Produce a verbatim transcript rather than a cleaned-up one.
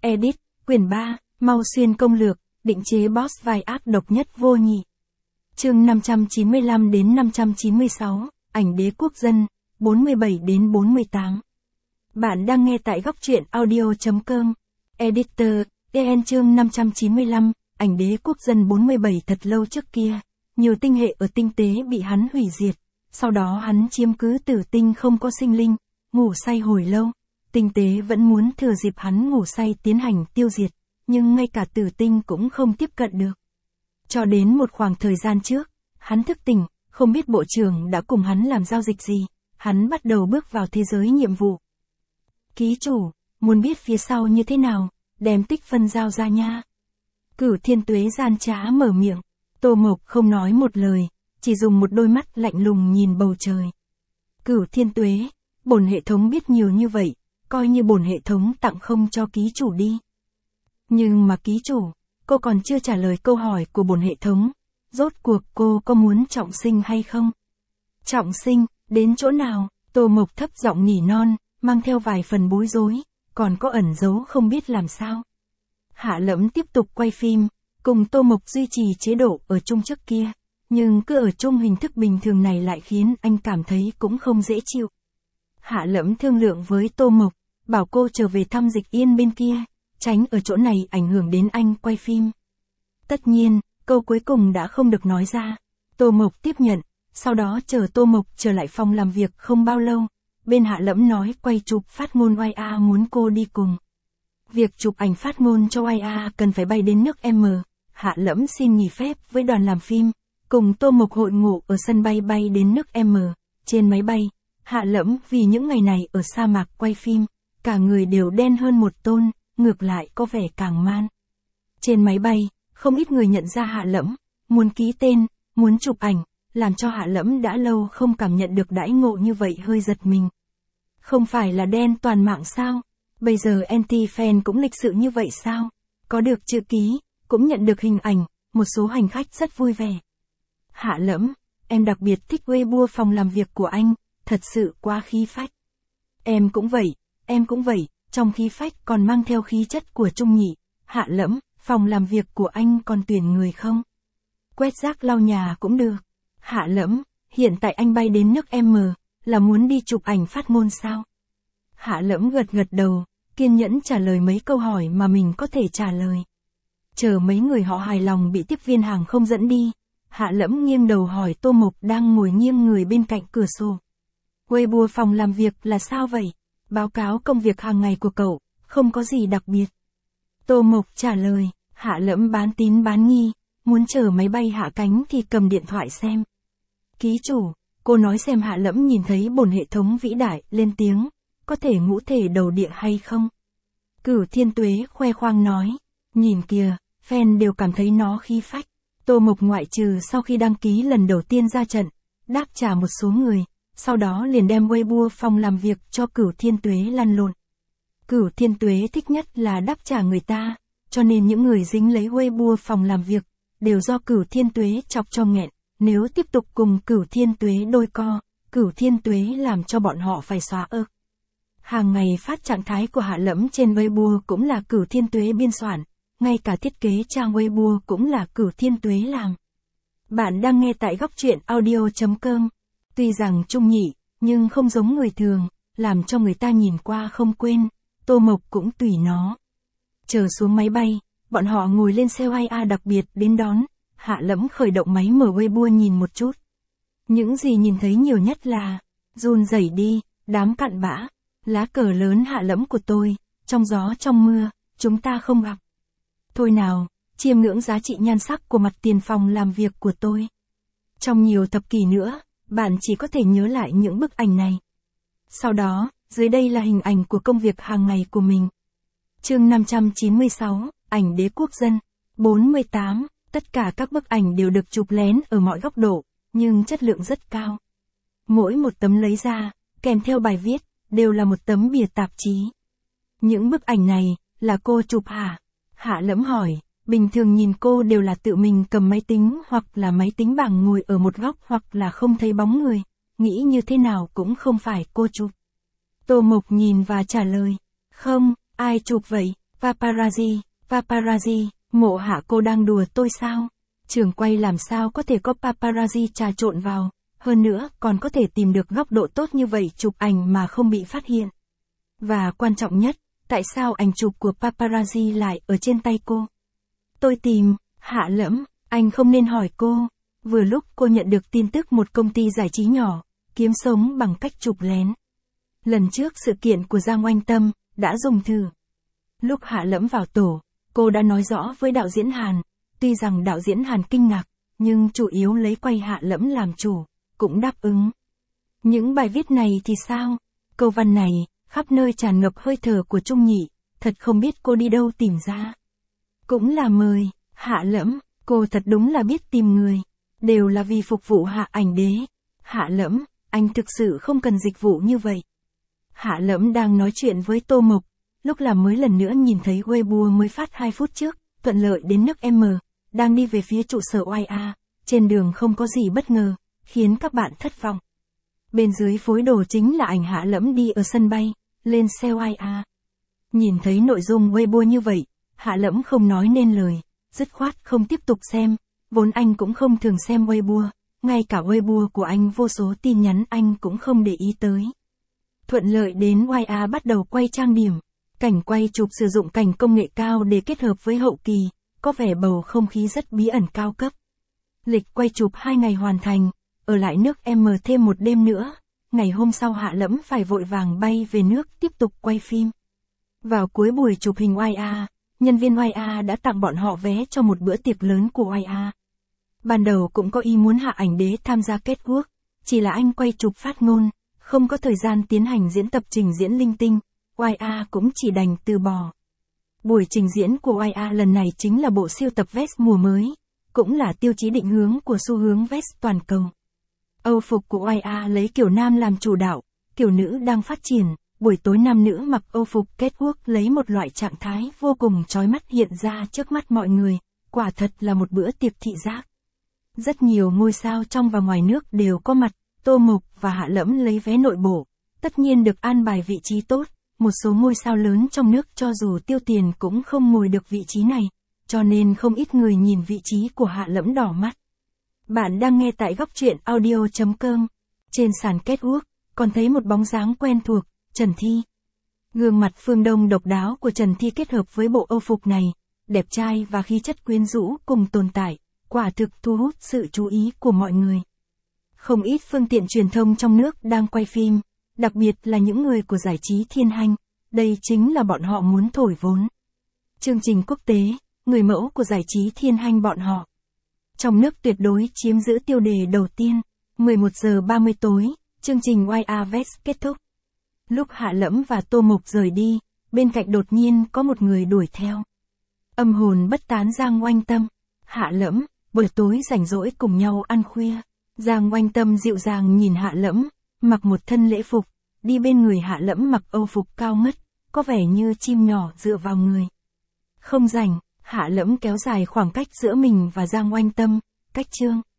Edit, quyển ba, Mau Xuyên công lược, định chế boss vai ác độc nhất vô nhị. Chương năm trăm chín mươi lăm đến năm trăm chín mươi sáu, ảnh đế quốc dân, bốn mươi bảy đến bốn mươi tám. Bạn đang nghe tại góc truyện audio chấm com. Editor, e en chương năm trăm chín mươi lăm, ảnh đế quốc dân bốn mươi bảy. Thật lâu trước kia, nhiều tinh hệ ở tinh tế bị hắn hủy diệt, sau đó hắn chiếm cứ tử tinh không có sinh linh, ngủ say hồi lâu. Tinh tế vẫn muốn thừa dịp hắn ngủ say tiến hành tiêu diệt, nhưng ngay cả tử tinh cũng không tiếp cận được. Cho đến một khoảng thời gian trước, hắn thức tỉnh, không biết bộ trưởng đã cùng hắn làm giao dịch gì, hắn bắt đầu bước vào thế giới nhiệm vụ. Ký chủ, muốn biết phía sau như thế nào, đem tích phân giao ra nha. Cửu Thiên Tuế gian trá mở miệng, Tô Mộc không nói một lời, chỉ dùng một đôi mắt lạnh lùng nhìn bầu trời. Cửu Thiên Tuế, bổn hệ thống biết nhiều như vậy, coi như bổn hệ thống tặng không cho ký chủ đi. Nhưng mà ký chủ, cô còn chưa trả lời câu hỏi của bổn hệ thống, rốt cuộc cô có muốn trọng sinh hay không? Trọng sinh, đến chỗ nào? Tô Mộc thấp giọng nỉ non, mang theo vài phần bối rối, còn có ẩn giấu không biết làm sao. Hạ Lẫm tiếp tục quay phim, cùng Tô Mộc duy trì chế độ ở chung trước kia, nhưng cứ ở chung hình thức bình thường này lại khiến anh cảm thấy cũng không dễ chịu. Hạ Lẫm thương lượng với Tô Mộc, bảo cô trở về thăm Dịch Yên bên kia, tránh ở chỗ này ảnh hưởng đến anh quay phim. Tất nhiên, câu cuối cùng đã không được nói ra. Tô Mộc tiếp nhận, sau đó chờ Tô Mộc trở lại phòng làm việc không bao lâu, bên Hạ Lẫm nói quay chụp phát ngôn oai a muốn cô đi cùng. Việc chụp ảnh phát ngôn cho oai a cần phải bay đến nước M, Hạ Lẫm xin nghỉ phép với đoàn làm phim, cùng Tô Mộc hội ngộ ở sân bay bay đến nước M. Trên máy bay, Hạ Lẫm vì những ngày này ở sa mạc quay phim, cả người đều đen hơn một tôn, ngược lại có vẻ càng man. Trên máy bay, không ít người nhận ra Hạ Lẫm, muốn ký tên, muốn chụp ảnh, làm cho Hạ Lẫm đã lâu không cảm nhận được đãi ngộ như vậy hơi giật mình. Không phải là đen toàn mạng sao? Bây giờ anti-fan cũng lịch sự như vậy sao? Có được chữ ký, cũng nhận được hình ảnh, một số hành khách rất vui vẻ. Hạ Lẫm, em đặc biệt thích Weibo phòng làm việc của anh, thật sự quá khí phách. Em cũng vậy, em cũng vậy, trong khí phách còn mang theo khí chất của Trung Nhị. Hạ Lẫm, phòng làm việc của anh còn tuyển người không? Quét rác lau nhà cũng được. Hạ Lẫm, hiện tại anh bay đến nước M, là muốn đi chụp ảnh phát ngôn sao? Hạ Lẫm gật gật đầu, kiên nhẫn trả lời mấy câu hỏi mà mình có thể trả lời. Chờ mấy người họ hài lòng bị tiếp viên hàng không dẫn đi, Hạ Lẫm nghiêng đầu hỏi Tô Mộc đang ngồi nghiêng người bên cạnh cửa sổ. Weibo phòng làm việc là sao vậy? Báo cáo công việc hàng ngày của cậu, không có gì đặc biệt. Tô Mộc trả lời, Hạ Lẫm bán tín bán nghi, muốn chờ máy bay hạ cánh thì cầm điện thoại xem. Ký chủ, cô nói xem Hạ Lẫm nhìn thấy bổn hệ thống vĩ đại, lên tiếng, có thể ngũ thể đầu địa hay không? Cửu Thiên Tuế khoe khoang nói, nhìn kìa, fan đều cảm thấy nó khí phách. Tô Mộc ngoại trừ sau khi đăng ký lần đầu tiên ra trận, đáp trả một số người, sau đó liền đem Weibo phòng làm việc cho Cửu Thiên Tuế lăn lộn. Cửu Thiên Tuế thích nhất là đáp trả người ta, cho nên những người dính lấy Weibo phòng làm việc, đều do Cửu Thiên Tuế chọc cho nghẹn. Nếu tiếp tục cùng Cửu Thiên Tuế đôi co, Cửu Thiên Tuế làm cho bọn họ phải xóa ơ. Hàng ngày phát trạng thái của Hạ Lẫm trên Weibo cũng là Cửu Thiên Tuế biên soạn, ngay cả thiết kế trang Weibo cũng là Cửu Thiên Tuế làm. Bạn đang nghe tại góc truyện audio chấm com. Tuy rằng Trung Nhị, nhưng không giống người thường, làm cho người ta nhìn qua không quên, Tô Mộc cũng tùy nó. Chờ xuống máy bay, bọn họ ngồi lên xe oai a đặc biệt đến đón, Hạ Lẫm khởi động máy mở Weibo nhìn một chút. Những gì nhìn thấy nhiều nhất là, run rẩy đi, đám cặn bã, lá cờ lớn Hạ Lẫm của tôi, trong gió trong mưa, chúng ta không gặp. Thôi nào, chiêm ngưỡng giá trị nhan sắc của mặt tiền phòng làm việc của tôi. Trong nhiều thập kỷ nữa, bạn chỉ có thể nhớ lại những bức ảnh này. Sau đó, dưới đây là hình ảnh của công việc hàng ngày của mình. Chương năm trăm chín mươi sáu, ảnh đế quốc dân, bốn mươi tám, tất cả các bức ảnh đều được chụp lén ở mọi góc độ, nhưng chất lượng rất cao. Mỗi một tấm lấy ra, kèm theo bài viết, đều là một tấm bìa tạp chí. Những bức ảnh này, là cô chụp hả? Hạ Lẫm hỏi, bình thường nhìn cô đều là tự mình cầm máy tính hoặc là máy tính bảng ngồi ở một góc hoặc là không thấy bóng người, nghĩ như thế nào cũng không phải cô chụp. Tô Mộc nhìn và trả lời, không, ai chụp vậy, Paparazzi, paparazzi, mộ Hạ cô đang đùa tôi sao? Trường quay làm sao có thể có paparazzi trà trộn vào, hơn nữa còn có thể tìm được góc độ tốt như vậy chụp ảnh mà không bị phát hiện. Và quan trọng nhất, tại sao ảnh chụp của paparazzi lại ở trên tay cô? Tôi tìm, Hạ Lẫm, anh không nên hỏi cô. Vừa lúc cô nhận được tin tức một công ty giải trí nhỏ, kiếm sống bằng cách chụp lén. Lần trước sự kiện của Giang Oanh Tâm, đã dùng thử. Lúc Hạ Lẫm vào tổ, cô đã nói rõ với đạo diễn Hàn, tuy rằng đạo diễn Hàn kinh ngạc, nhưng chủ yếu lấy quay Hạ Lẫm làm chủ, cũng đáp ứng. Những bài viết này thì sao? Câu văn này, khắp nơi tràn ngập hơi thở của Trung Nhị, thật không biết cô đi đâu tìm ra. Cũng là mời, Hạ Lẫm, cô thật đúng là biết tìm người, đều là vì phục vụ Hạ ảnh đế. Hạ Lẫm, anh thực sự không cần dịch vụ như vậy. Hạ Lẫm đang nói chuyện với Tô Mộc, lúc làm mới lần nữa nhìn thấy Weibo mới phát hai phút trước, thuận lợi đến nước M, đang đi về phía trụ sở o i a, trên đường không có gì bất ngờ, khiến các bạn thất vọng. Bên dưới phối đồ chính là ảnh Hạ Lẫm đi ở sân bay, lên xe o i a. Nhìn thấy nội dung Weibo như vậy, Hạ Lẫm không nói nên lời, dứt khoát không tiếp tục xem, vốn anh cũng không thường xem Weibo, ngay cả Weibo của anh vô số tin nhắn anh cũng không để ý tới. Thuận lợi đến o i a bắt đầu quay trang điểm, cảnh quay chụp sử dụng cảnh công nghệ cao để kết hợp với hậu kỳ, có vẻ bầu không khí rất bí ẩn cao cấp. Lịch quay chụp hai ngày hoàn thành, ở lại nước M thêm một đêm nữa, ngày hôm sau Hạ Lẫm phải vội vàng bay về nước tiếp tục quay phim. Vào cuối buổi chụp hình o i a, nhân viên o i a đã tặng bọn họ vé cho một bữa tiệc lớn của o i a. Ban đầu cũng có ý muốn Hạ ảnh đế tham gia catwalk, chỉ là anh quay chụp phát ngôn, không có thời gian tiến hành diễn tập trình diễn linh tinh, o i a cũng chỉ đành từ bỏ. Buổi trình diễn của o i a lần này chính là bộ siêu tập vest mùa mới, cũng là tiêu chí định hướng của xu hướng vest toàn cầu. Âu phục của o i a lấy kiểu nam làm chủ đạo, kiểu nữ đang phát triển, buổi tối nam nữ mặc Âu phục catwalk lấy một loại trạng thái vô cùng chói mắt hiện ra trước mắt mọi người, quả thật là một bữa tiệc thị giác. Rất nhiều ngôi sao trong và ngoài nước đều có mặt, Tô Mộc và Hạ Lẫm lấy vé nội bộ, tất nhiên được an bài vị trí tốt, một số ngôi sao lớn trong nước cho dù tiêu tiền cũng không ngồi được vị trí này, cho nên không ít người nhìn vị trí của Hạ Lẫm đỏ mắt. Bạn đang nghe tại góc truyện audio chấm com. Trên sàn catwalk, còn thấy một bóng dáng quen thuộc, Trần Thi. Gương mặt phương Đông độc đáo của Trần Thi kết hợp với bộ Âu phục này, đẹp trai và khí chất quyến rũ cùng tồn tại, quả thực thu hút sự chú ý của mọi người. Không ít phương tiện truyền thông trong nước đang quay phim, đặc biệt là những người của giải trí Thiên Hanh, đây chính là bọn họ muốn thổi vốn. Chương trình quốc tế, người mẫu của giải trí Thiên Hanh bọn họ. Trong nước tuyệt đối chiếm giữ tiêu đề đầu tiên, mười một giờ ba mươi tối, chương trình o i a Vest kết thúc. Lúc Hạ Lẫm và Tô Mộc rời đi, bên cạnh đột nhiên có một người đuổi theo. Âm hồn bất tán Giang Oanh Tâm, Hạ Lẫm, buổi tối rảnh rỗi cùng nhau ăn khuya. Giang Oanh Tâm dịu dàng nhìn Hạ Lẫm, mặc một thân lễ phục, đi bên người Hạ Lẫm mặc Âu phục cao ngất, có vẻ như chim nhỏ dựa vào người. Không rảnh, Hạ Lẫm kéo dài khoảng cách giữa mình và Giang Oanh Tâm, cách chương.